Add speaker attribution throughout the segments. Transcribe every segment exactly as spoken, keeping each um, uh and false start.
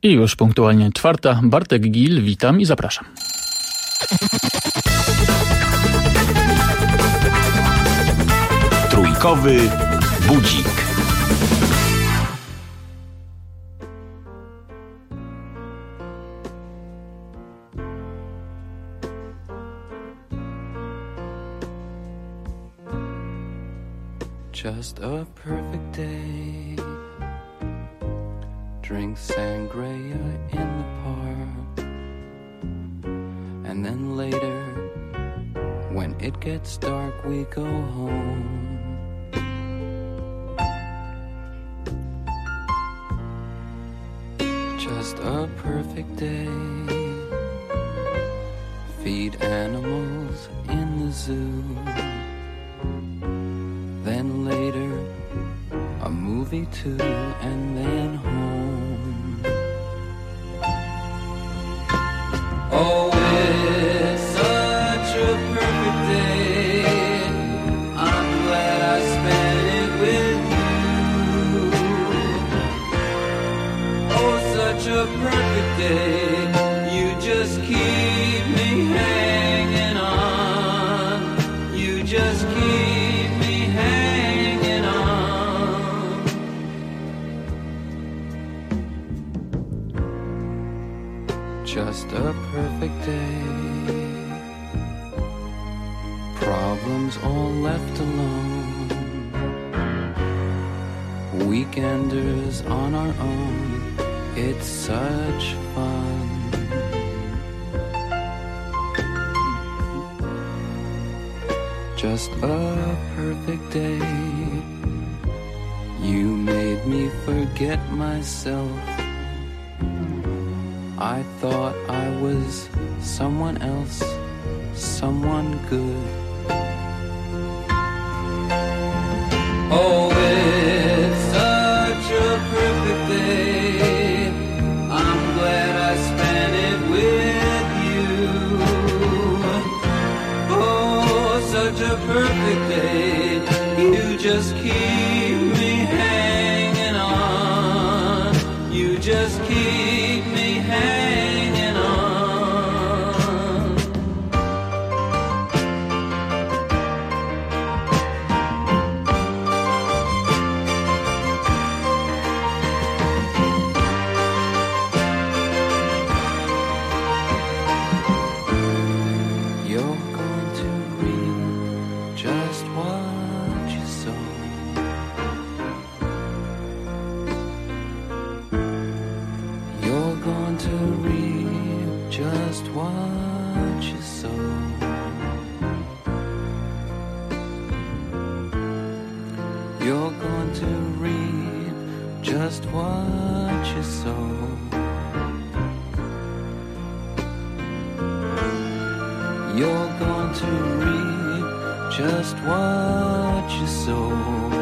Speaker 1: I już punktualnie czwarta. Bartek Gil, witam i zapraszam.
Speaker 2: Trójkowy budzik.
Speaker 3: Just a perfect day. Drink sangria in the park. And then later, when it gets dark, we go home. Just a perfect day. Feed animals in the zoo. Then later, a movie too, and then home. Oh, it's such a perfect day. I'm glad I spent it with you. Oh, such a perfect day. You just keep me hanging on. You just keep me hanging on. Just a perfect day. Problems all left alone. Weekenders on our own. It's such fun. Just a perfect day. You made me forget myself. I thought I was someone else, someone good. Oh, it's such a perfect day. I'm glad I spent it with you. Oh, such a perfect day. You just keep me hanging on. You just keep me hanging on. You're going to reap just what you sow. You're going to reap just what you sow. You're going to reap just what you sow. You're going to reap just what you sow.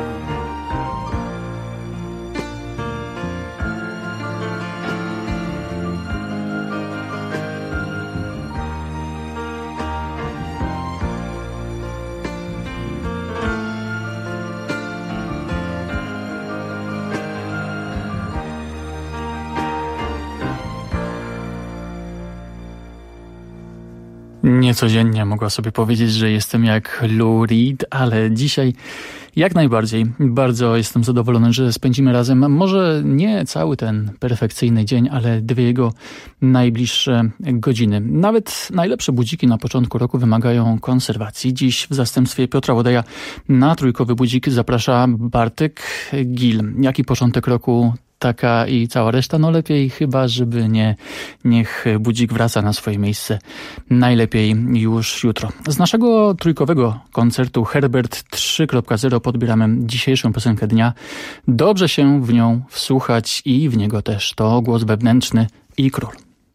Speaker 1: Niecodziennie mogła sobie powiedzieć, że jestem jak Lou Reed, ale dzisiaj jak najbardziej. Bardzo jestem zadowolony, że spędzimy razem może nie cały ten perfekcyjny dzień, ale dwie jego najbliższe godziny. Nawet najlepsze budziki na początku roku wymagają konserwacji. Dziś w zastępstwie Piotra Łodeja na Trójkowy Budzik zaprasza Bartek Gil. Jaki początek roku, taka i cała reszta, no lepiej chyba, żeby nie, niech budzik wraca na swoje miejsce. Najlepiej już jutro. Z naszego trójkowego koncertu Herbert trzy kropka zero podbieramy dzisiejszą piosenkę dnia. Dobrze się w nią wsłuchać i w niego też. To Głos Wewnętrzny i Król.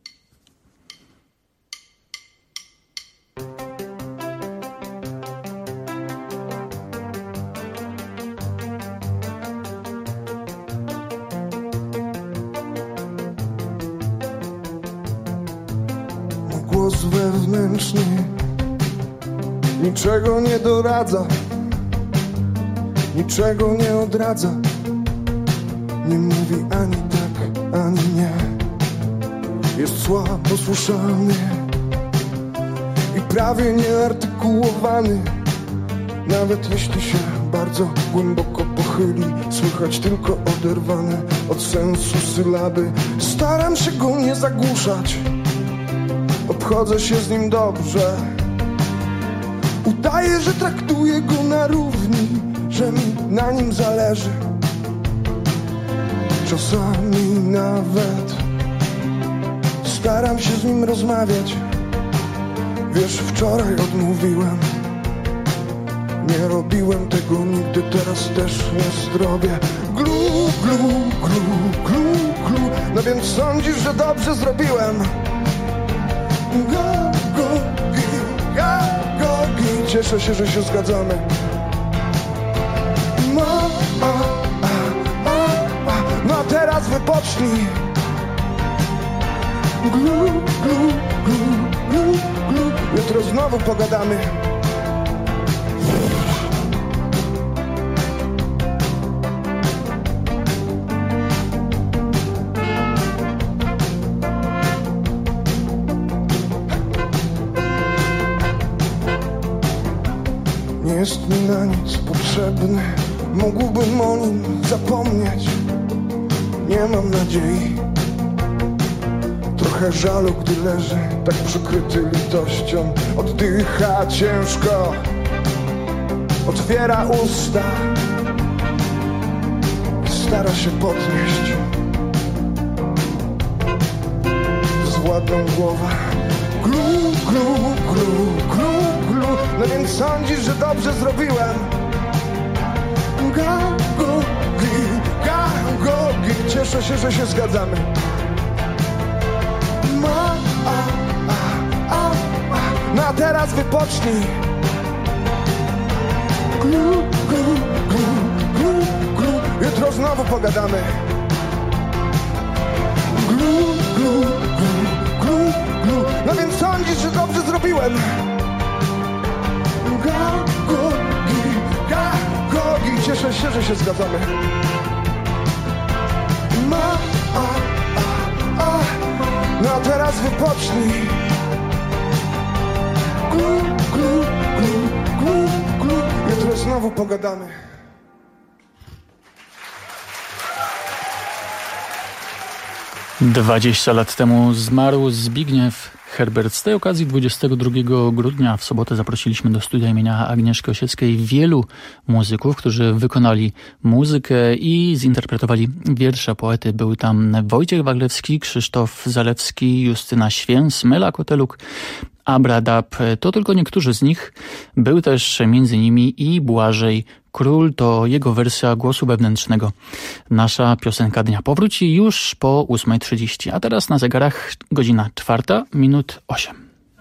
Speaker 4: Głos wewnętrzny niczego nie doradza, niczego nie odradza, nie mówi ani tak, ani nie. jest słabo słyszalny i prawie nieartykułowany. Nawet jeśli się bardzo głęboko pochyli, słychać tylko oderwane od sensu sylaby. Staram się go nie zagłuszać, obchodzę się z nim dobrze. Udaję, że traktuję go na równi, że mi na nim zależy. Czasami nawet staram się z nim rozmawiać. Wiesz, wczoraj odmówiłem, nie robiłem tego nigdy, teraz też nie zrobię. Glu, glu, glu, glu, glu. No więc sądzisz, że dobrze zrobiłem? Go, go, gi, ga, go, gi. Cieszę się, że się zgadzamy. No, a, a, a, a. No teraz wypocznij. Glu, glu, glu, glu, glu. Jutro znowu pogadamy. Nie jest mi na nic potrzebny, mógłbym o nim zapomnieć. Nie mam nadziei, trochę żalu, gdy leży tak przykryty litością. Oddycha ciężko, otwiera usta, stara się podnieść bezwładną głowę. Glu, glu, glu, glu, glu. No więc sądzisz, że dobrze zrobiłem? Ga, go, gi, ga, go, gi. Cieszę się, że się zgadzamy. Ma, a, a, a, a. No a teraz wypocznij. Glu, glu, glu, glu, glu. Jutro znowu pogadamy. Glu, glu, glu, glu, glu. No więc sądzisz, że dobrze zrobiłem? Ga, go, gi, ga, go, gi. Cieszę się, że się zgadzamy. Ma, a, a, a. No a teraz wypocznij. Glu, glu, glu, glu, glu. Jutro znowu pogadamy.
Speaker 1: Dwadzieścia lat temu zmarł Zbigniew Herbert. Z tej okazji dwudziestego drugiego grudnia w sobotę zaprosiliśmy do studia imienia Agnieszki Osieckiej wielu muzyków, którzy wykonali muzykę i zinterpretowali wiersze poety. Był tam Wojciech Waglewski, Krzysztof Zalewski, Justyna Święs, Mela Koteluk, Abradab. To tylko niektórzy z nich. Był też między nimi i Błażej Król, to jego wersja głosu wewnętrznego. Nasza piosenka dnia powróci już po ósmej trzydzieści, a teraz na zegarach godzina czwarta, minut osiem.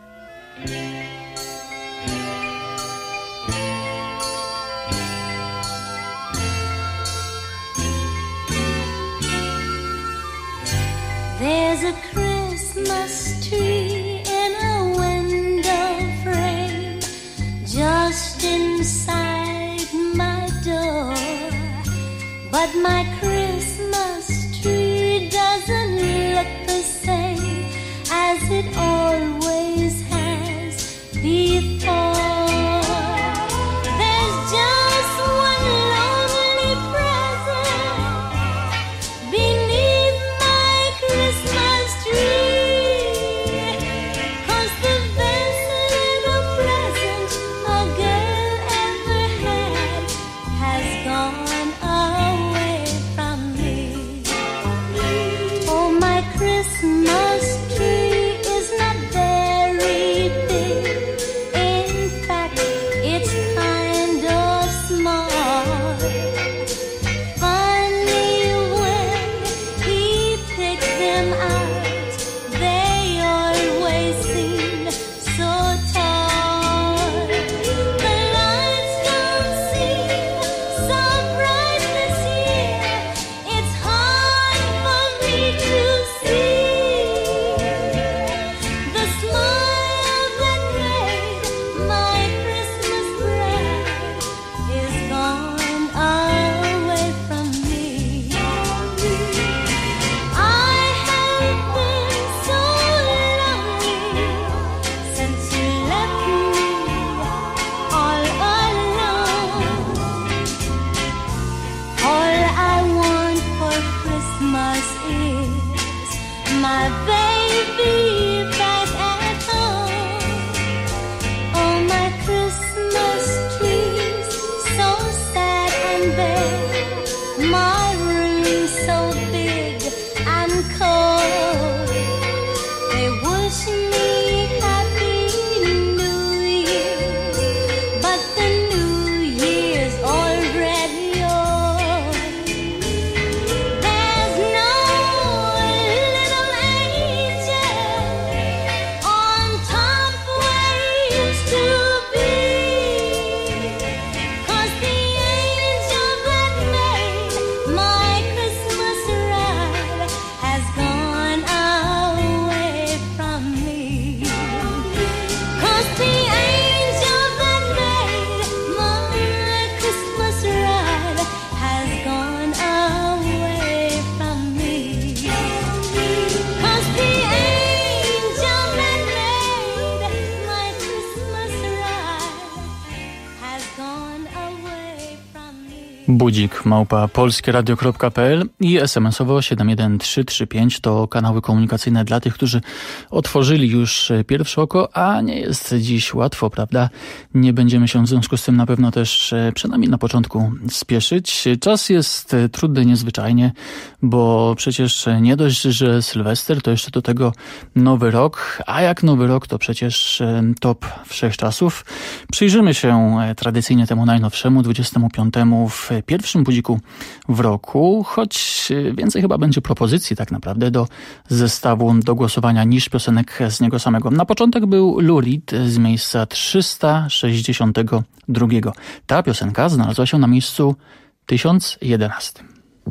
Speaker 5: There's a Christmas tree in a window frame just inside my door, but my Christmas tree doesn't look the same as it always has before. There's just one lonely present beneath my Christmas tree, 'cause the best little present a girl ever had has gone away from me. Oh, my Christmas tree is not very big.
Speaker 1: Budzik małpa polskieradio kropka p l i es em esowo siedem jeden trzy trzy pięć to kanały komunikacyjne dla tych, którzy otworzyli już pierwsze oko, a nie jest dziś łatwo, prawda? Nie będziemy się w związku z tym na pewno też przynajmniej na początku spieszyć. Czas jest trudny niezwyczajnie, bo przecież nie dość, że Sylwester, to jeszcze do tego Nowy Rok, a jak Nowy Rok to przecież top wszechczasów. Przyjrzymy się tradycyjnie temu najnowszemu, dwudziestemu piątemu w pierwszym budziku w roku, choć więcej chyba będzie propozycji tak naprawdę do zestawu do głosowania niż piosenek z niego samego. Na początek był Lou Reed z miejsca trzysta sześćdziesiątego drugiego. Ta piosenka znalazła się na miejscu tysiąc jedenastym.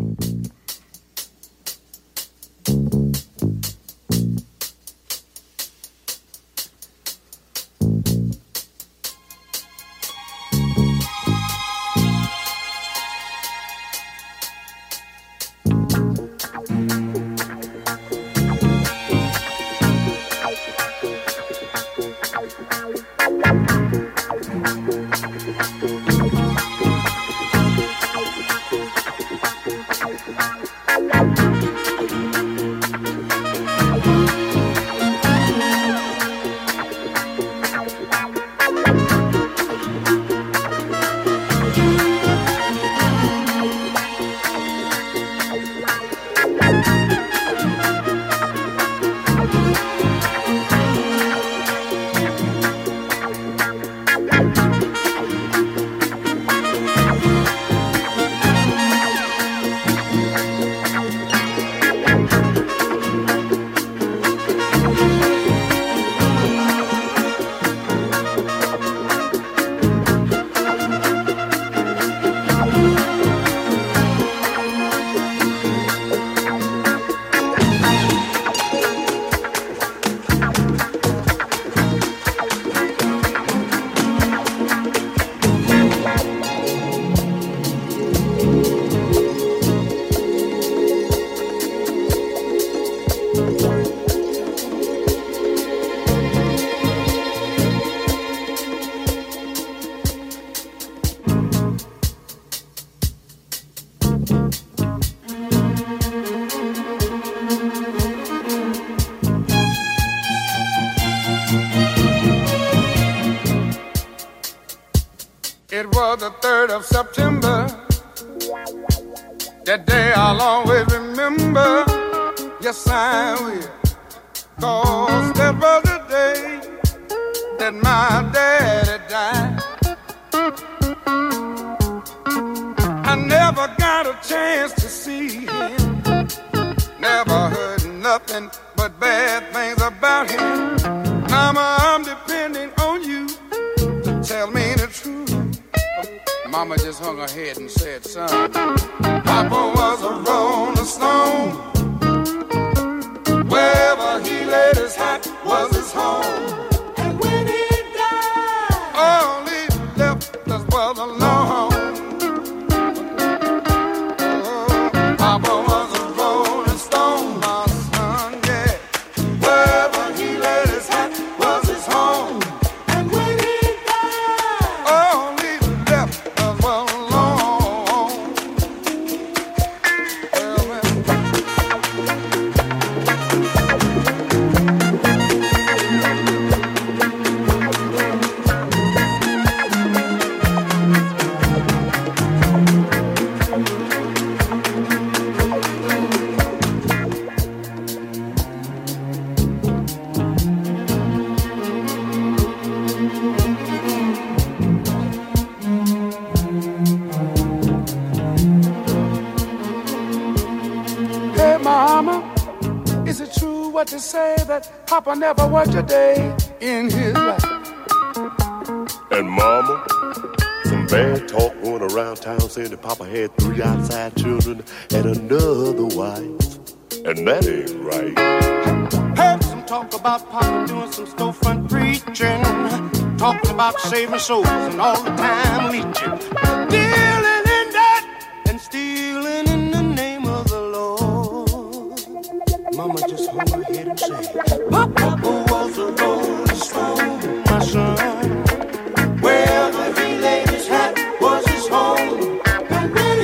Speaker 6: It was the third of September. That day I'll always remember. Yes, I will. 'Cause that was the day that my daddy died. I never got a chance to see him. Never heard nothing but bad things about him. Mama, I'm depending on you to tell me the truth. Mama just hung her head and said, son, Papa was a rolling stone. Wherever he laid his hat was his home. And when he died, all he left us was alone. Oh, Papa was a rolling stone, my son, yeah. Wherever he laid his hat was his home. And when he died, all he left us was alone. Well, man. Hey, Mama, is it true what they say that Papa never worked a day in his life?
Speaker 2: And Mama, some bad talk going around town saying that Papa had three outside children and another wife. And that ain't right.
Speaker 6: Heard some talk about Papa doing some storefront preaching, talking about saving souls and all the time leeching, dealing in that and stealing in the name of the Lord. Mama just hung her head and said, Papa was a rolling stone, my son. Wherever he laid his hat was his home. And when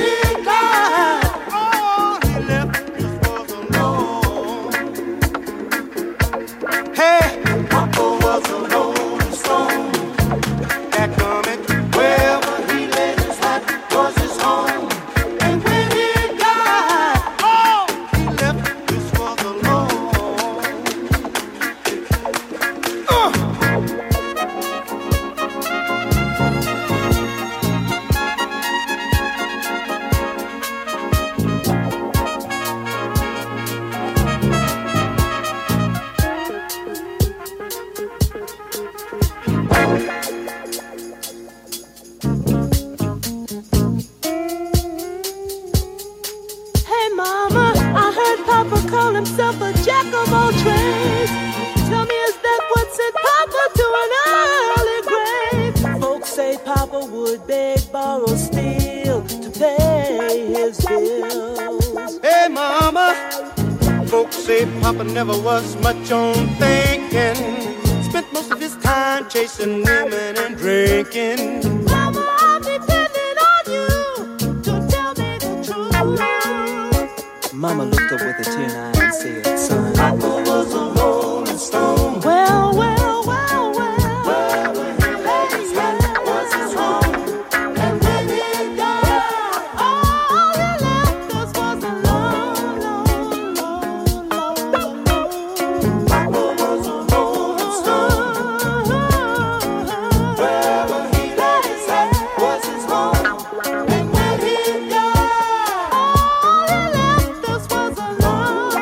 Speaker 7: Papa would beg, borrow, steal to pay his bills.
Speaker 8: Hey, Mama, folks say Papa never was much on thinking. Spent most of his time chasing women and drinking.
Speaker 7: Mama, I'm depending on you to tell me the truth. Mama looked up with a tear in her eye and said, son, Papa was a rolling stone. Well, well, well, well. Well, when he laid his head was his home. And when he died, all he left us was alone, alone, alone, alone. Papa was a rolling stone. Wherever he laid his head was his home. And when he died, all he left us was alone.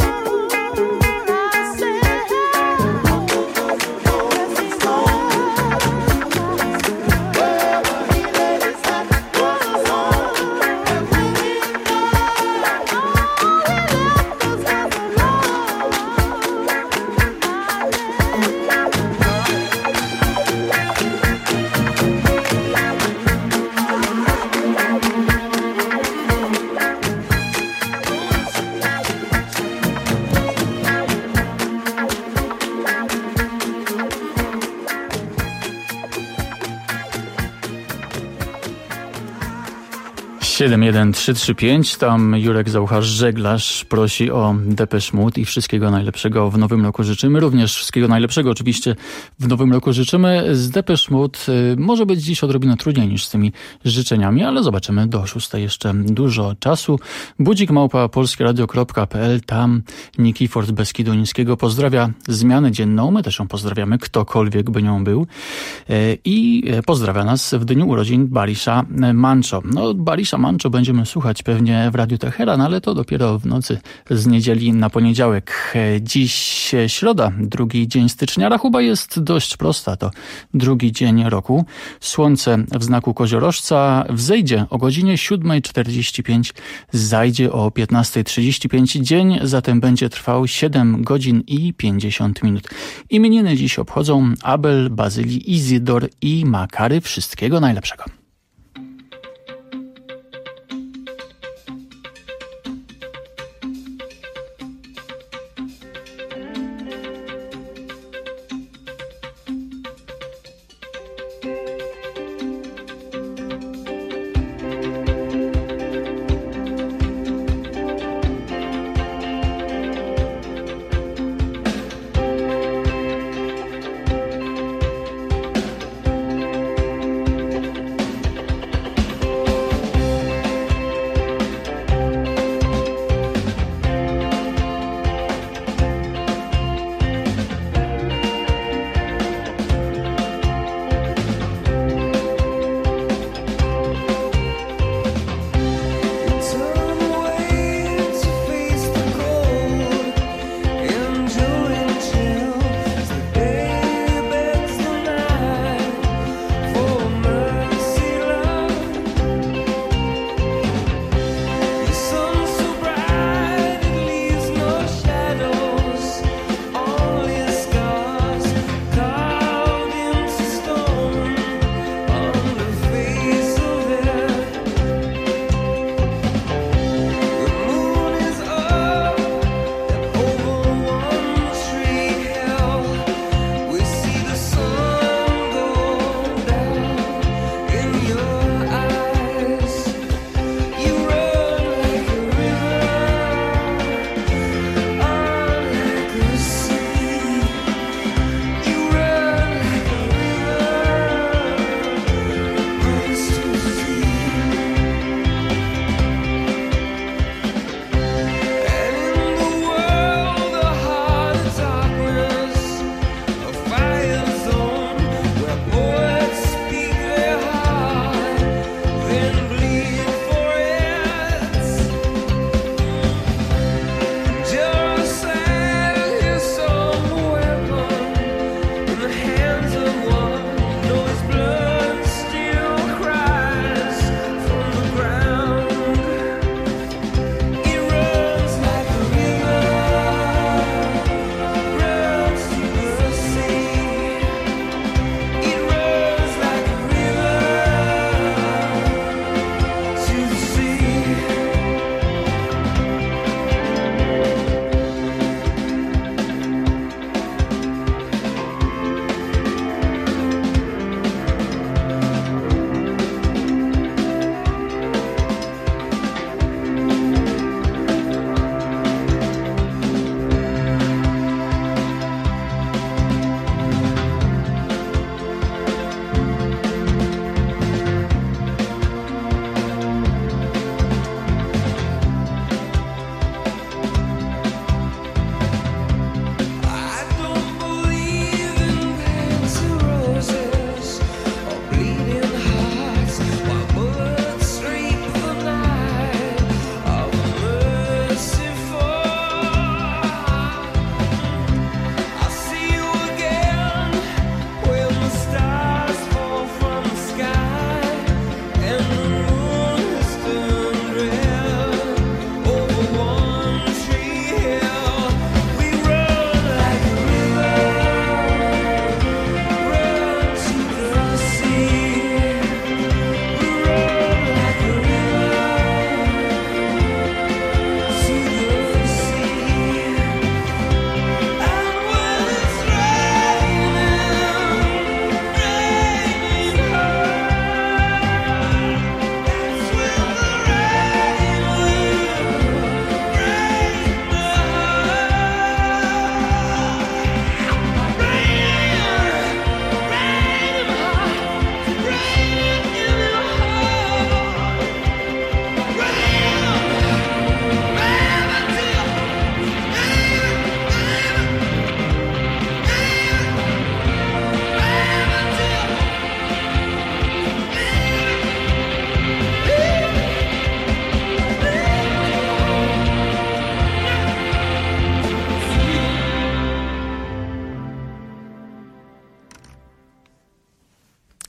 Speaker 7: I said, yes, he's home. Wherever he laid his head was his home. And when he died, all he left us was
Speaker 1: siedem jeden trzy trzy pięć, tam Jurek Zaucharz, żeglarz, prosi o Depeche Mode i wszystkiego najlepszego w nowym roku życzymy. Również wszystkiego najlepszego oczywiście w nowym roku życzymy. Z Depeche Mode y, może być dziś odrobinę trudniej niż z tymi życzeniami, ale zobaczymy. Do szóstej jeszcze dużo czasu. Budzik małpa polskieradio kropka p l, tam Nikifor z Beskidu Niskiego pozdrawia zmianę dzienną. My też ją pozdrawiamy, ktokolwiek by nią był. Y, I pozdrawia nas w dniu urodzin Barisza Mancho. No, Barisza Mancho będziemy słuchać pewnie w Radiu Teheran, ale to dopiero w nocy z niedzieli na poniedziałek. Dziś środa, drugi dzień stycznia. Rachuba jest dość prosta, to drugi dzień roku. Słońce w znaku koziorożca wzejdzie o godzinie siódma czterdzieści pięć, zajdzie o piętnasta trzydzieści pięć. Dzień zatem będzie trwał siedem godzin i pięćdziesiąt minut. Imieniny dziś obchodzą Abel, Bazylii, Izydor i Makary. Wszystkiego najlepszego.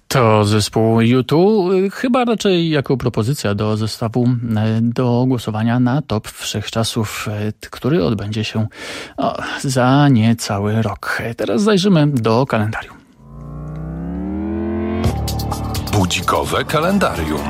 Speaker 1: To zespół U dwa, chyba raczej jako propozycja do zestawu do głosowania na top wszechczasów, który odbędzie się o, za niecały rok. Teraz zajrzymy do kalendarium.
Speaker 9: Budzikowe kalendarium.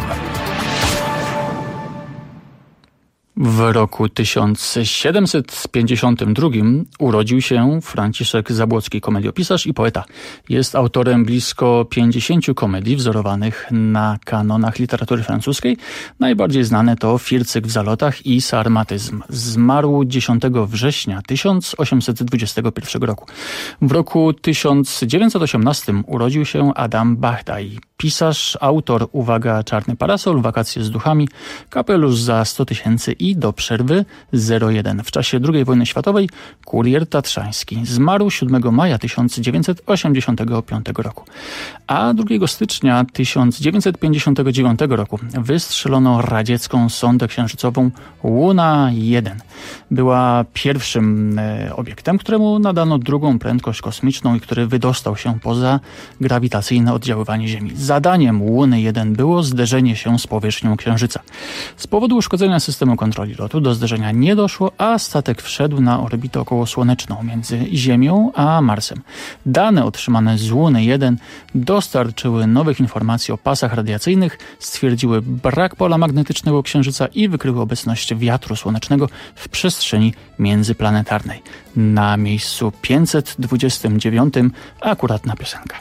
Speaker 1: W roku tysiąc siedemset pięćdziesiątym drugim urodził się Franciszek Zabłocki, komediopisarz i poeta. Jest autorem blisko pięćdziesięciu komedii wzorowanych na kanonach literatury francuskiej. Najbardziej znane to Fircyk w zalotach i Sarmatyzm. Zmarł dziesiątego września tysiąc osiemset dwudziestego pierwszego roku. W roku tysiąc dziewięćset osiemnastym urodził się Adam Bachdaj. Pisarz, autor, uwaga, Czarny parasol, Wakacje z duchami, Kapelusz za sto tysięcy i Do przerwy zero jeden. W czasie drugiej wojny światowej Kurier Tatrzański. Zmarł siódmego maja tysiąc dziewięćset osiemdziesiątego piątego roku. A drugiego stycznia tysiąc dziewięćset pięćdziesiątego dziewiątego roku wystrzelono radziecką sondę księżycową Łuna jeden. Była pierwszym e, obiektem, któremu nadano drugą prędkość kosmiczną i który wydostał się poza grawitacyjne oddziaływanie Ziemi. Zadaniem Łuny jeden było zderzenie się z powierzchnią Księżyca. Z powodu uszkodzenia systemu kontroli lotu do zderzenia nie doszło, a statek wszedł na orbitę okołosłoneczną między Ziemią a Marsem. Dane otrzymane z Łuny jeden dostarczyły nowych informacji o pasach radiacyjnych, stwierdziły brak pola magnetycznego Księżyca i wykryły obecność wiatru słonecznego w przestrzeni międzyplanetarnej. Na miejscu pięćset dwudziestym dziewiątym akuratna piosenka.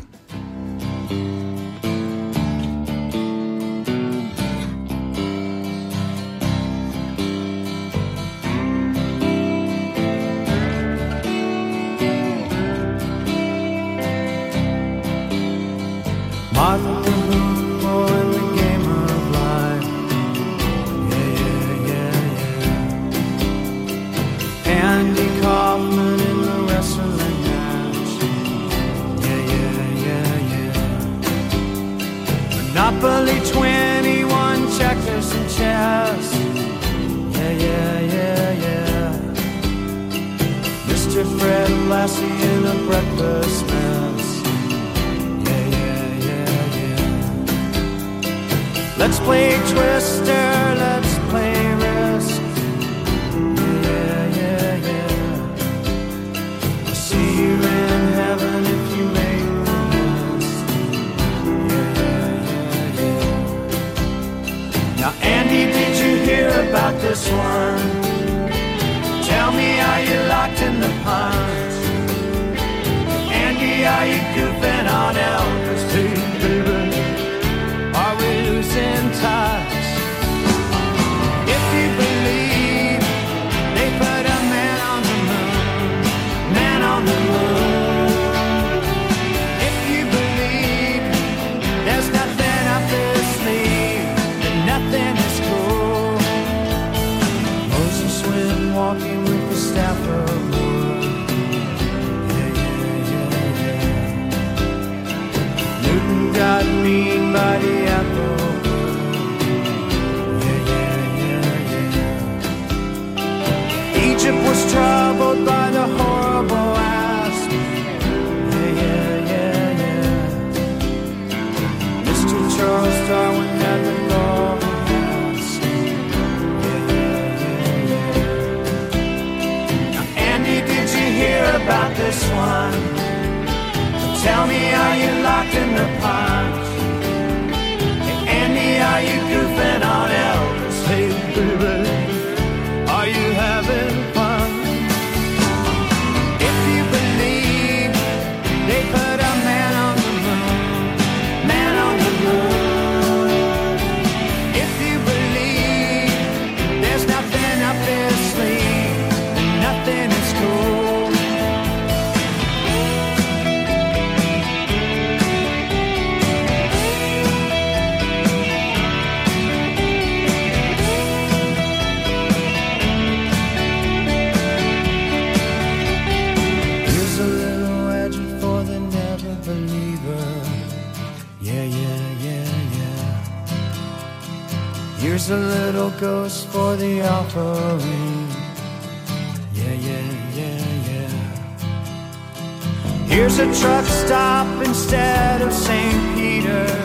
Speaker 7: Martin Luther in the game of life. Yeah, yeah, yeah, yeah. Andy Kaufman in the wrestling match. Yeah, yeah, yeah, yeah. Monopoly twenty-one, checkers and chess. Yeah, yeah, yeah, yeah. Mister Fred Lassie in a breakfast mess. Let's play Twister, let's play Risk. Yeah, yeah, yeah. I'll see you in heaven if you make the list. Yeah, yeah, yeah. Now, Andy, did you hear about this one? Tell me, are you locked in the punch? Andy, are you goofing on Elvis too, baby? Are we losing touch? If you believe they put a man on the moon, man on the moon. If you believe there's nothing up their sleeve, then nothing is cool. Moses went walking with the staff of wood. Yeah, yeah, yeah, yeah. Newton got mean by the apple. Yeah, yeah, yeah, yeah. Egypt was troubled by the horrible asp. Yeah, yeah, yeah, yeah. Mister Charles Darwin had the golden mask. Yeah, yeah, yeah, yeah. Now, Andy, did you hear about this one? Tell me, are you locked in the punch? Hey, Andy, are you goofing on Elvis? Hey, baby, are you having fun? If you believe they put a man on the moon, man on the moon. If you believe there's nothing up their sleeve, nothing is cool. Here's a little ghost for the offering. Yeah, yeah, yeah, yeah. Here's a truck stop instead of Saint Peter's.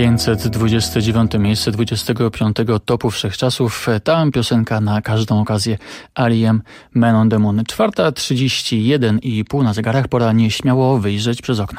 Speaker 1: pięćset dwudzieste dziewiąte miejsce dwudziestego piątego topu wszechczasów. Tam piosenka na każdą okazję. R E M, Man on the Moon. czwarta trzydzieści jeden i pół na zegarach. Pora nieśmiało wyjrzeć przez okno.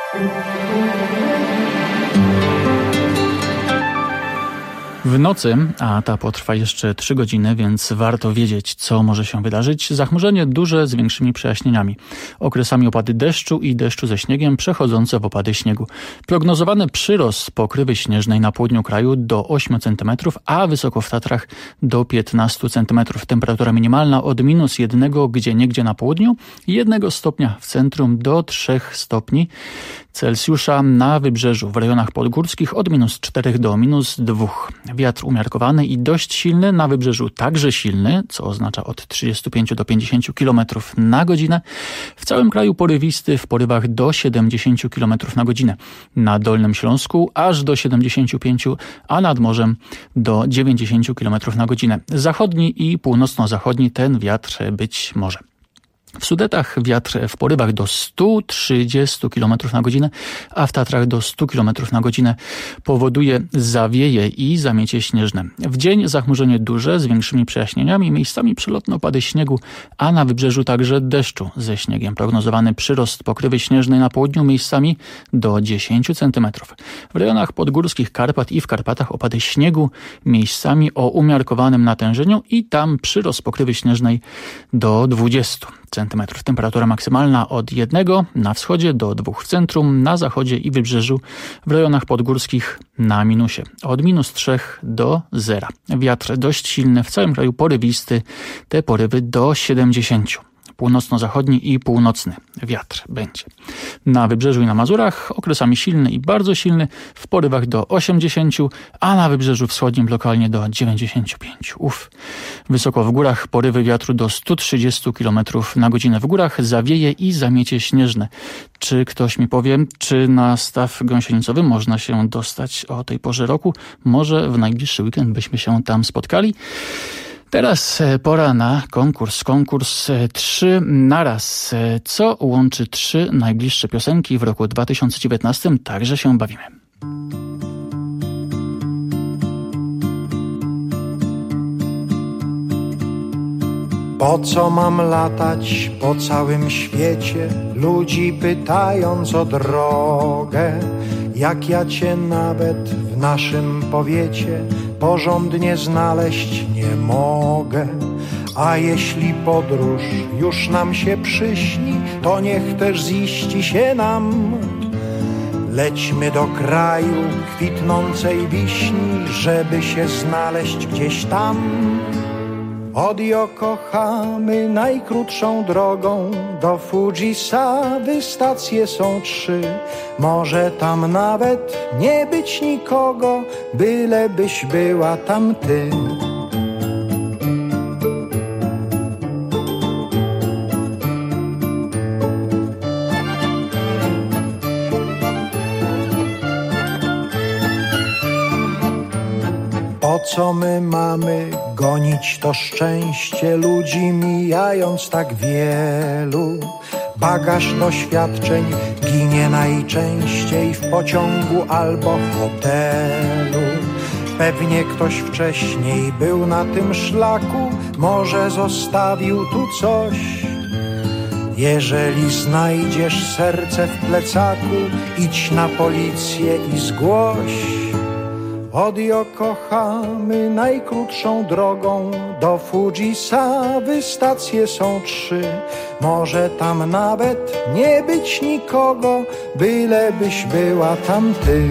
Speaker 1: W nocy, a ta potrwa jeszcze trzy godziny, więc warto wiedzieć, co może się wydarzyć. Zachmurzenie duże z większymi przejaśnieniami. Okresami opady deszczu i deszczu ze śniegiem przechodzące w opady śniegu. Prognozowany przyrost pokrywy śnieżnej na południu kraju do ośmiu centymetrów, a wysoko w Tatrach do piętnastu centymetrów. Temperatura minimalna od minus jednego gdzieniegdzie na południu, jednego stopnia w centrum do trzech stopni Celsjusza na wybrzeżu. W rejonach podgórskich od minus czterech do minus dwóch. Wiatr umiarkowany i dość silny, na wybrzeżu także silny, co oznacza od trzydziestu pięciu do pięćdziesięciu kilometrów na godzinę. W całym kraju porywisty w porywach do siedemdziesięciu kilometrów na godzinę. Na Dolnym Śląsku aż do siedemdziesięciu pięciu, a nad morzem do dziewięćdziesięciu kilometrów na godzinę. Zachodni i północno-zachodni ten wiatr być może. W Sudetach wiatr w porywach do stu trzydziestu kilometrów na godzinę, a w Tatrach do stu kilometrów na godzinę powoduje zawieje i zamiecie śnieżne. W dzień zachmurzenie duże z większymi przejaśnieniami, miejscami przelotne opady śniegu, a na wybrzeżu także deszczu ze śniegiem. Prognozowany przyrost pokrywy śnieżnej na południu miejscami do dziesięciu centymetrów. W rejonach podgórskich Karpat i w Karpatach opady śniegu, miejscami o umiarkowanym natężeniu i tam przyrost pokrywy śnieżnej do dwudziestu centymetrów. Temperatura maksymalna od jednego na wschodzie do dwóch w centrum, na zachodzie i wybrzeżu, w rejonach podgórskich na minusie. Od minus trzech do zera. Wiatr dość silny, w całym kraju porywisty, te porywy do siedemdziesięciu. Północno-zachodni i północny wiatr będzie. Na wybrzeżu i na Mazurach okresami silny i bardzo silny, w porywach do osiemdziesięciu, a na wybrzeżu wschodnim lokalnie do dziewięćdziesięciu pięciu. Uf. Wysoko w górach porywy wiatru do stu trzydziestu kilometrów na godzinę. W górach zawieje i zamiecie śnieżne. Czy ktoś mi powie, czy na staw gąsienicowy można się dostać o tej porze roku? Może w najbliższy weekend byśmy się tam spotkali? Teraz pora na konkurs. Konkurs trzy naraz. Co łączy trzy najbliższe piosenki w roku dwa tysiące dziewiętnastym? Także się bawimy.
Speaker 10: Po co mam latać po całym świecie, ludzi pytając o drogę, jak ja cię nawet w naszym powiecie porządnie znaleźć nie mogę. A jeśli podróż już nam się przyśni, to niech też ziści się nam. Lećmy do kraju kwitnącej wiśni, żeby się znaleźć gdzieś tam. Od Yokohamy najkrótszą drogą do Fujisawy stacje są trzy. Może tam nawet nie być nikogo, bylebyś była tam ty. Po co my mamy gonić to szczęście, ludzi mijając tak wielu? Bagaż doświadczeń ginie najczęściej w pociągu albo hotelu. Pewnie ktoś wcześniej był na tym szlaku, może zostawił tu coś. Jeżeli znajdziesz serce w plecaku, idź na policję i zgłoś. Od Yokohamy najkrótszą drogą do Fujisawy stacje są trzy. Może tam nawet nie być nikogo, bylebyś była tam ty.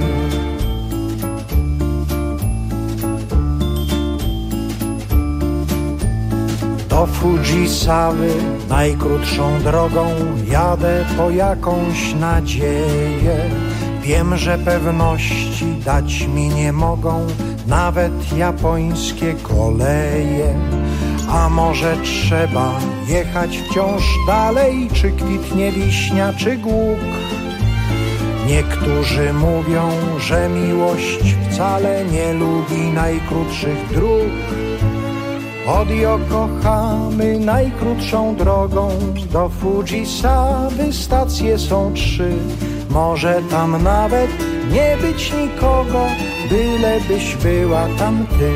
Speaker 10: Do Fujisawy najkrótszą drogą jadę po jakąś nadzieję. Wiem, że pewności dać mi nie mogą nawet japońskie koleje. A może trzeba jechać wciąż dalej, czy kwitnie wiśnia, czy głuk? Niektórzy mówią, że miłość wcale nie lubi najkrótszych dróg. Od Yokohamy najkrótszą drogą do Fujisawy stacje są trzy. Może tam nawet nie być nikogo, bylebyś była tam ty.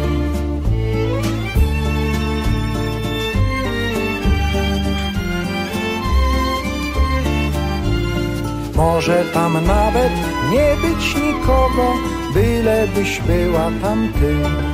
Speaker 10: Może tam nawet nie być nikogo, bylebyś była tam ty.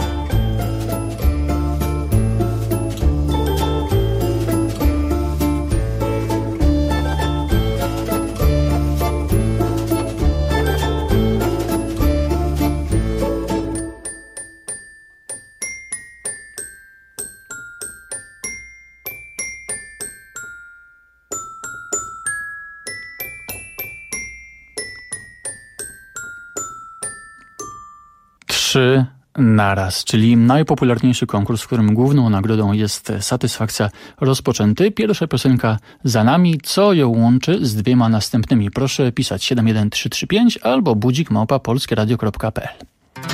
Speaker 1: Trzy naraz, czyli najpopularniejszy konkurs, w którym główną nagrodą jest satysfakcja, rozpoczęty. Pierwsza piosenka za nami. Co ją łączy z dwiema następnymi? Proszę pisać siedem jeden trzy trzy pięć albo budzik małpa polskieradio kropka p l.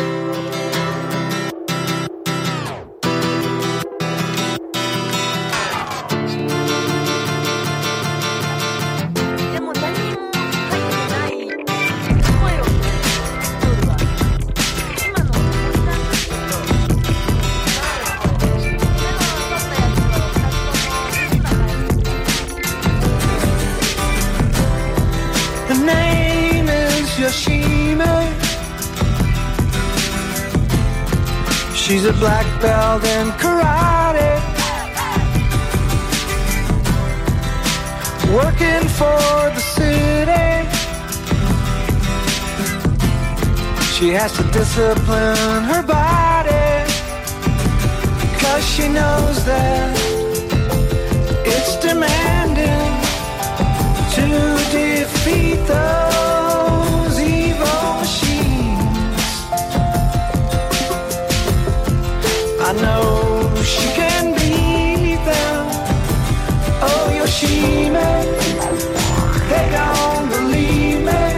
Speaker 10: She's a black belt in karate, working for the city. She has to discipline her body, 'cause she knows that it's demanding to defeat those evil machines. I know she can beat them. Oh, Yoshime, they don't believe me,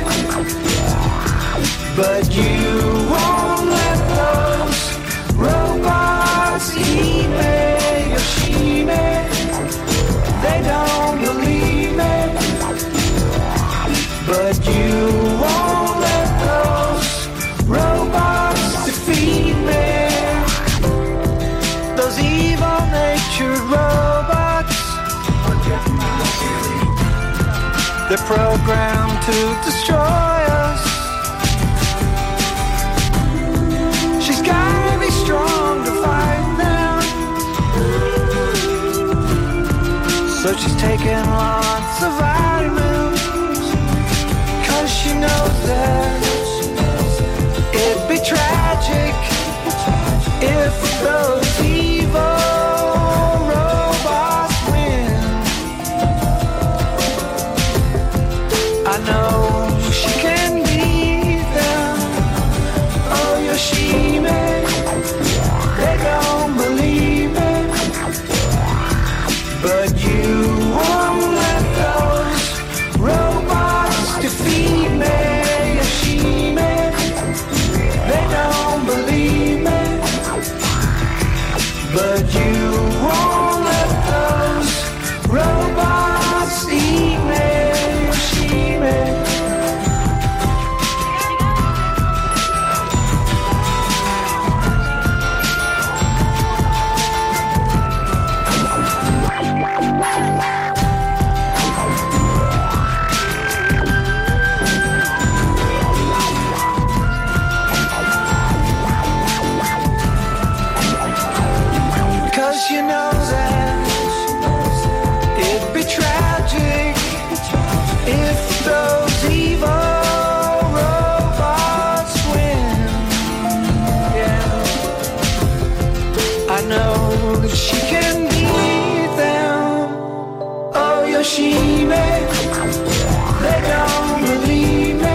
Speaker 10: but you won't let those robots eat me. Yoshime, they don't believe me, but you won't let those robots defeat me. Those evil-natured robots, they're programmed to destroy us. She's gotta be strong to fight them, so she's taking lots of vitamins, 'cause she knows that it'd be tragic if those evil robots win. I know she can beat them. Oh, Yoshime, they don't believe me, but you won't let those robots defeat me. Yoshime, they don't believe me, but you won't let those robots eat me. Yoshime, you know that it'd be tragic if those evil robots win. Yeah, I know that she can beat them. Oh, Yoshime, they don't believe me,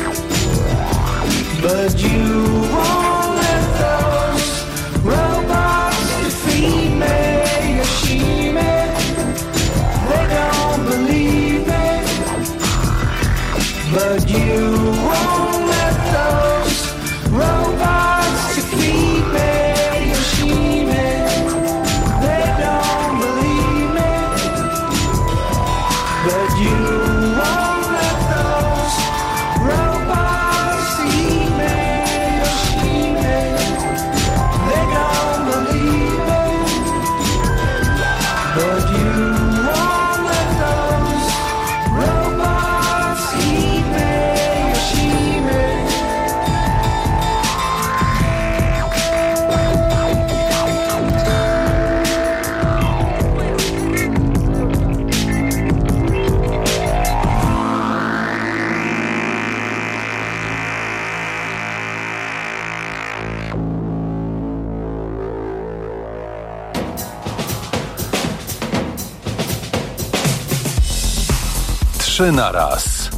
Speaker 10: but you won't let those robots defeat me. Yoshime, they don't believe me, but you won't let those robots defeat me. Yoshime, they don't believe me, but you won't let those
Speaker 9: Trzy na raz.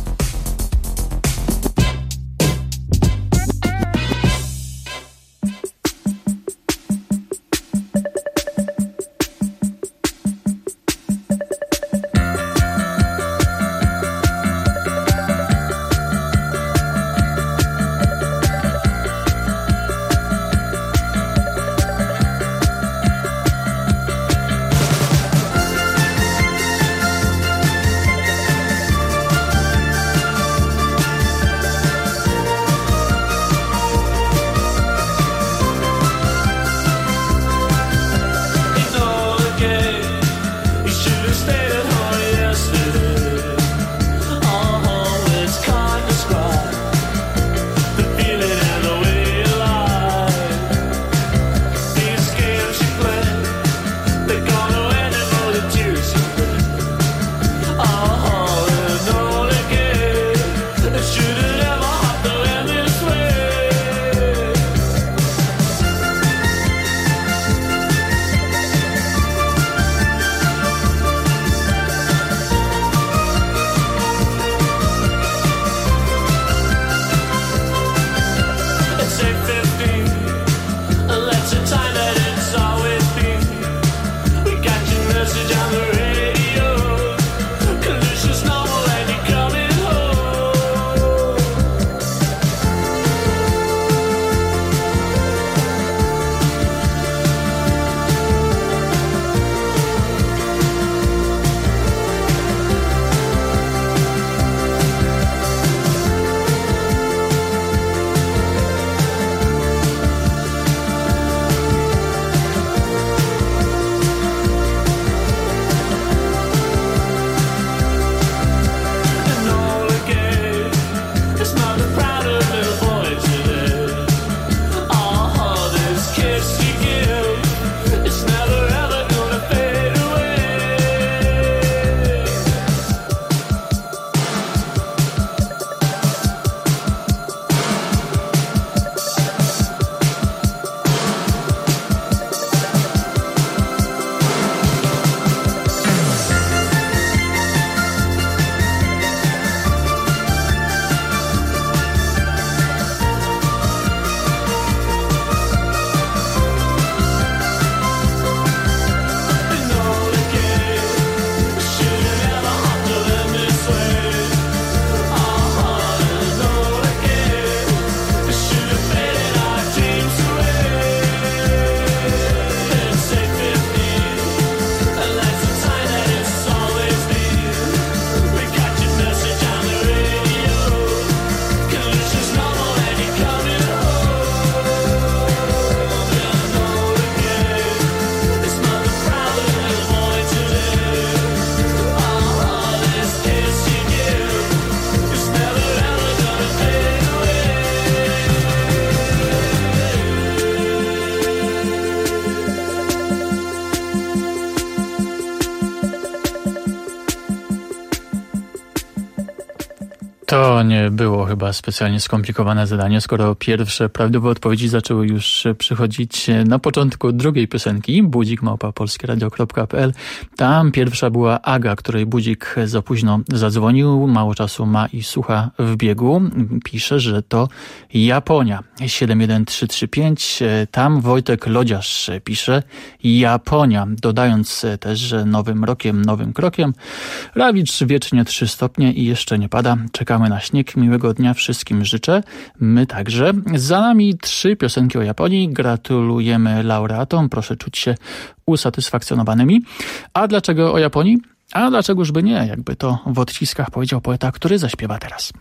Speaker 1: To nie było chyba specjalnie skomplikowane zadanie, skoro pierwsze prawidłowe odpowiedzi zaczęły już przychodzić na początku drugiej piosenki, budzik małpa polskieradio kropka p l. Tam pierwsza była Aga, której budzik za późno zadzwonił, mało czasu ma i słucha w biegu. Pisze, że to Japonia. siedem jeden trzy trzy pięć. Tam Wojtek Lodziarz pisze Japonia, dodając też, że nowym rokiem, nowym krokiem. Rawicz wiecznie trzy stopnie i jeszcze nie pada. Czekamy na śnieg. Miłego dnia wszystkim życzę. My także. Za nami trzy piosenki o Japonii. Gratulujemy laureatom. Proszę czuć się usatysfakcjonowanymi. A dlaczego o Japonii? A dlaczegoż by nie? Jakby to w odciskach powiedział poeta, który zaśpiewa teraz.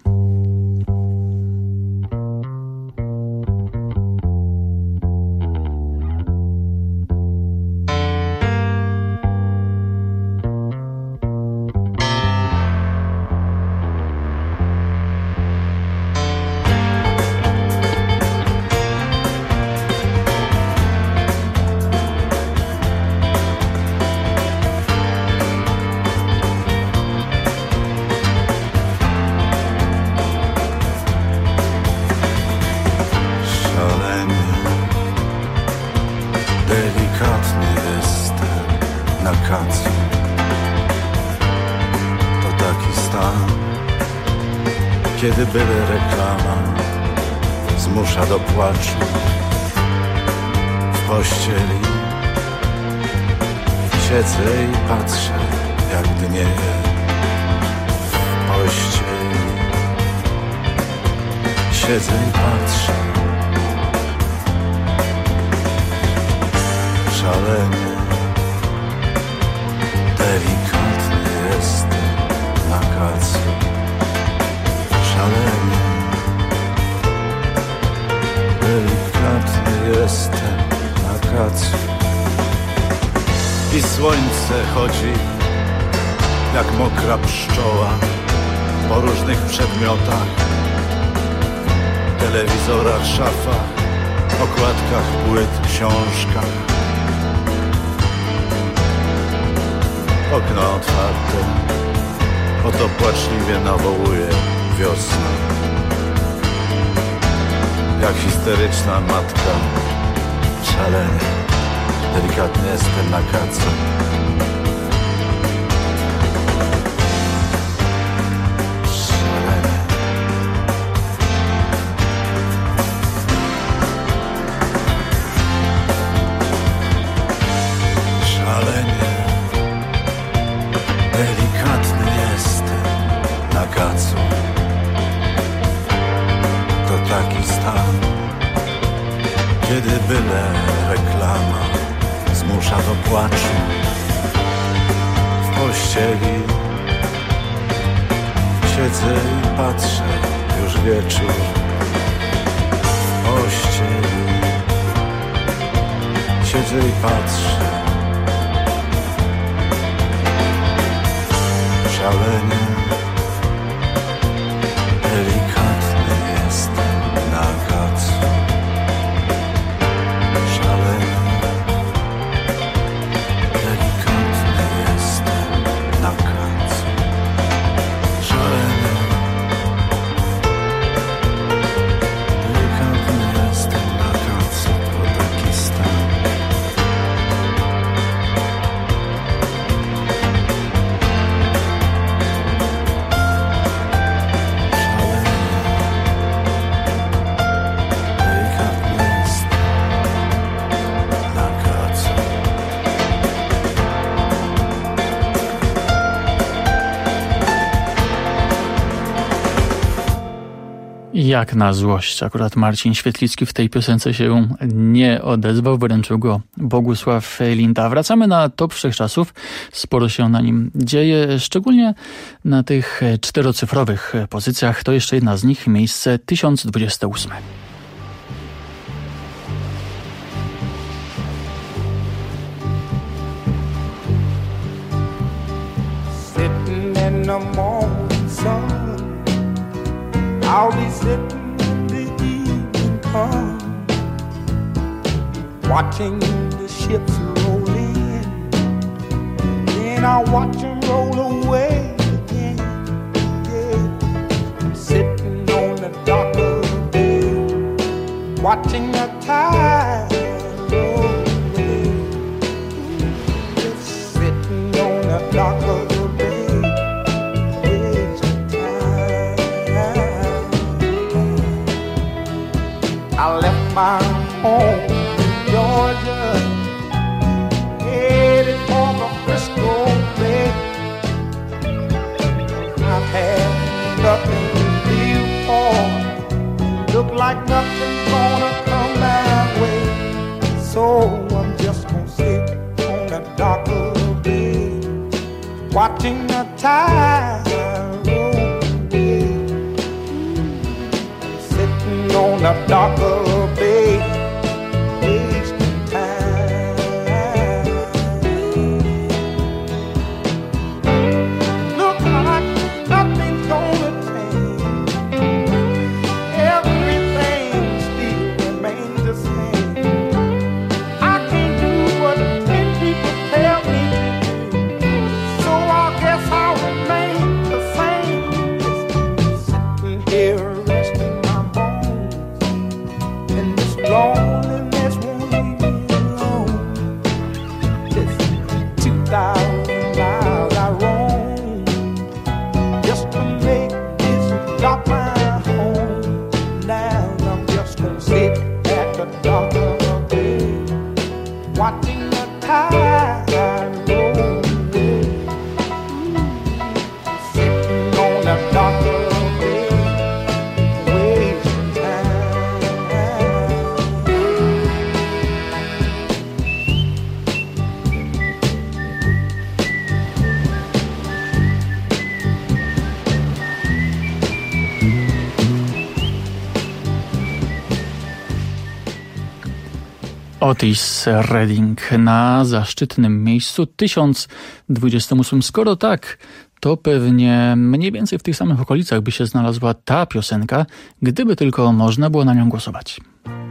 Speaker 11: kiedy byle reklama zmusza do płaczu. W pościeli siedzę i patrzę, jak dnieje w pościeli. Siedzę i patrzę, szalenie, delikatny jestem na kacu. Szalenie, delikatny jestem na kacu. I słońce chodzi jak mokra pszczoła po różnych przedmiotach, telewizorach, szafach, okładkach płyt, książkach. Okno otwarte, oto płaczliwie nawołuje wiosna. Jak histeryczna matka, szalenie, delikatnie jestem na kacu. Szalenie. Szalenie, delikatny jestem na kacu. To taki stan, kiedy byle reklama zmusza do płaczu. W pościeli siedzę i patrzę, już wieczór. W pościeli siedzę i patrzę, szalenie, delikatny jestem na kacu. Szalenie, delikatny jestem na kacu. Szalenie, delikatny jestem na kacu. To taki stan.
Speaker 1: Jak na złość. Akurat Marcin Świetlicki w tej piosence się nie odezwał, wyręczył go Bogusław Linda. Wracamy na top wszechczasów. Sporo się na nim dzieje, szczególnie na tych czterocyfrowych pozycjach. To jeszcze jedna z nich, miejsce tysiąc dwudzieste ósme.
Speaker 6: Sitting in the morning sun, I'll be sitting when the evening comes, watching the ships roll in, then I'll watch them roll away again. Yeah. I'm sitting on the dock of the bay, watching the tide roll away. Just sitting on the dock of the I left my home in Georgia, headed for the Frisco Bay. I've had nothing to live for, look like nothing's gonna come my way. So I'm just gonna sit on the dock of the bay, watching the tide roll away. Sitting on the dock of the bay, wasting time. Look like nothing's gonna change, everything still remains the same. I can't do what ten people tell me to do, so I guess I'll remain the same. Sitting here resting my bones,
Speaker 1: Otis Redding na zaszczytnym miejscu tysiąc dwudziestym ósmym. Skoro tak, to pewnie mniej więcej w tych samych okolicach by się znalazła ta piosenka, gdyby tylko można było na nią głosować.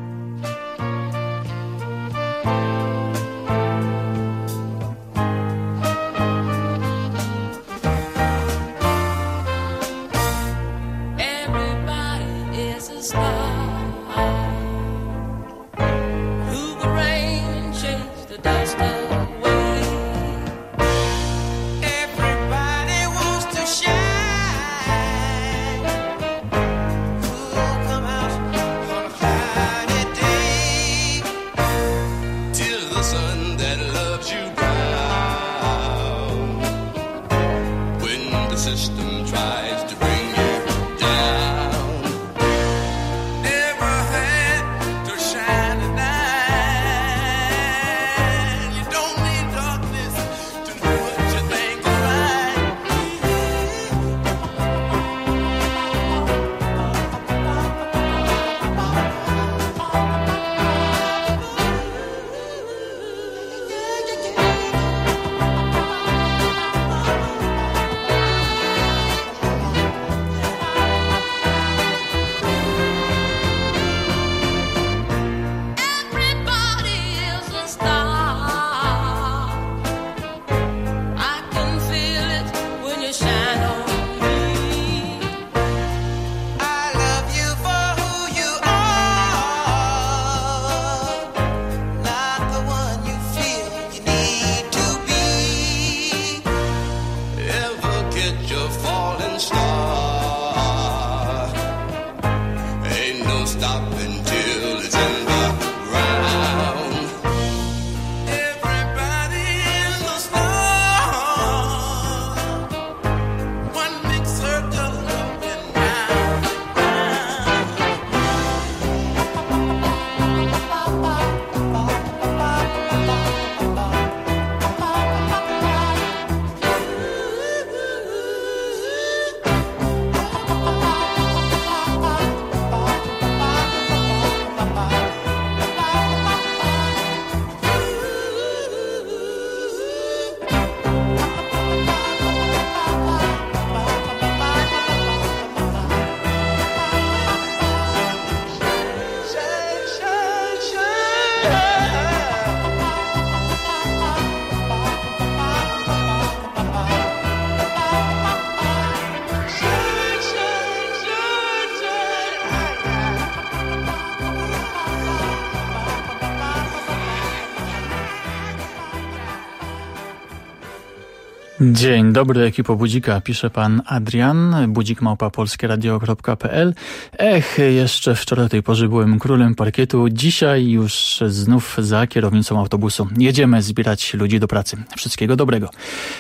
Speaker 1: Dzień dobry, ekipo Budzika, pisze pan Adrian, budzik małpa polskieradio kropka p l. Ech, jeszcze wczoraj o tej porze byłem królem parkietu, dzisiaj już znów za kierownicą autobusu. Jedziemy zbierać ludzi do pracy. Wszystkiego dobrego.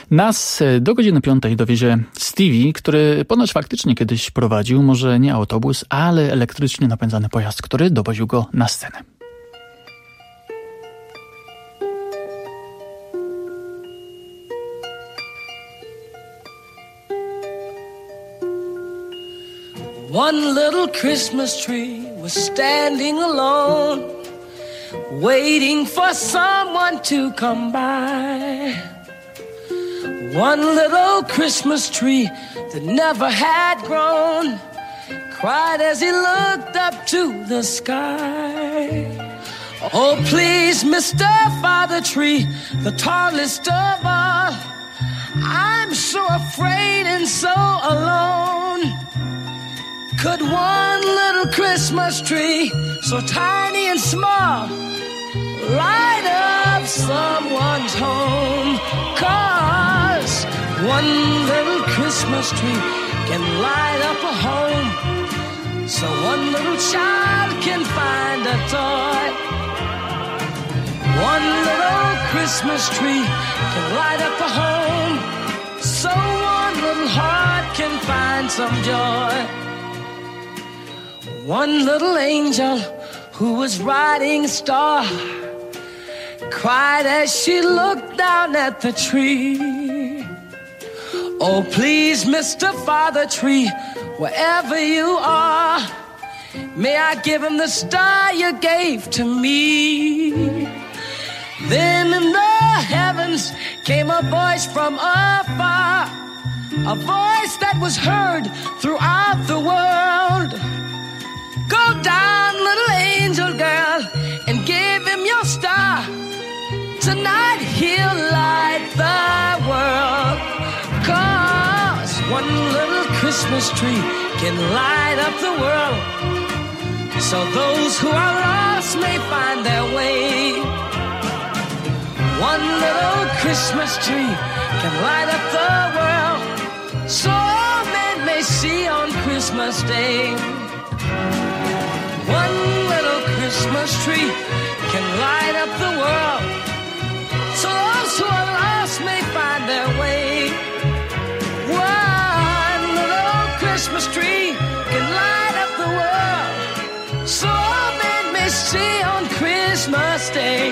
Speaker 1: Nas do godziny piątej dowiezie Stevie, który ponoć faktycznie kiedyś prowadził, może nie autobus, ale elektrycznie napędzany pojazd, który dowoził go na scenę.
Speaker 12: One little Christmas tree was standing alone, waiting for someone to come by. One little Christmas tree that never had grown cried as he looked up to the sky. Oh, please, Mister Father Tree, the tallest of all, I'm so afraid and so alone. Could one little Christmas tree, so tiny and small, light up someone's home? 'Cause one little Christmas tree can light up a home, so one little child can find a toy. One little Christmas tree can light up a home, so one little heart can find some joy. One little angel who was riding a star cried as she looked down at the tree. Oh, please, Mister Father Tree, wherever you are, may I give him the star you gave to me. Then in the heavens came a voice from afar, a voice that was heard throughout the world. Go down, little angel girl, and give him your star. Tonight he'll light the world. 'Cause one little Christmas tree can light up the world, so those who are lost may find their way. One little Christmas tree can light up the world, so men may see on Christmas Day. One little Christmas tree can light up the world, so those who are lost may find their way. One little Christmas tree can light up the world, so men may see on Christmas Day.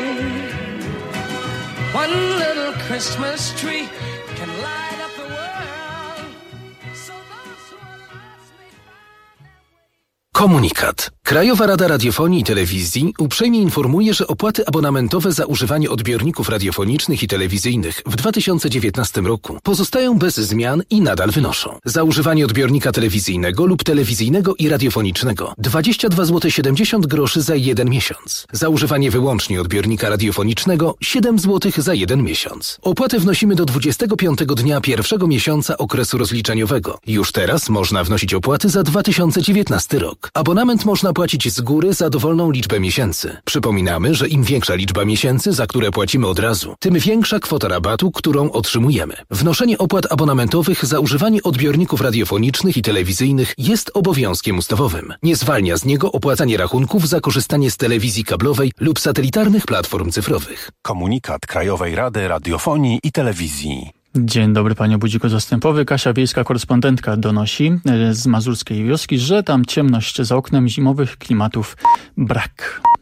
Speaker 12: One little Christmas tree can light up the world, so those who are lost may find their way.
Speaker 13: Komunikat. Krajowa Rada Radiofonii i Telewizji uprzejmie informuje, że opłaty abonamentowe za używanie odbiorników radiofonicznych i telewizyjnych w dwa tysiące dziewiętnastym roku pozostają bez zmian i nadal wynoszą: za używanie odbiornika telewizyjnego lub telewizyjnego i radiofonicznego dwadzieścia dwa złote siedemdziesiąt groszy za jeden miesiąc, za używanie wyłącznie odbiornika radiofonicznego siedem złotych za jeden miesiąc. Opłatę wnosimy do dwudziestego piątego dnia pierwszego miesiąca okresu rozliczeniowego. Już teraz można wnosić opłaty za dwa tysiące dziewiętnasty rok. Abonament można płacić z góry za dowolną liczbę miesięcy. Przypominamy, że im większa liczba miesięcy, za które płacimy od razu, tym większa kwota rabatu, którą otrzymujemy. Wnoszenie opłat abonamentowych za używanie odbiorników radiofonicznych i telewizyjnych jest obowiązkiem ustawowym. Nie zwalnia z niego opłacanie rachunków za korzystanie z telewizji kablowej lub satelitarnych platform cyfrowych.
Speaker 9: Komunikat Krajowej Rady Radiofonii i Telewizji.
Speaker 1: Dzień dobry, panie Budziku Zastępowy. Kasia Wiejska, korespondentka, donosi z mazurskiej wioski, że tam ciemność za oknem, zimowych klimatów brak.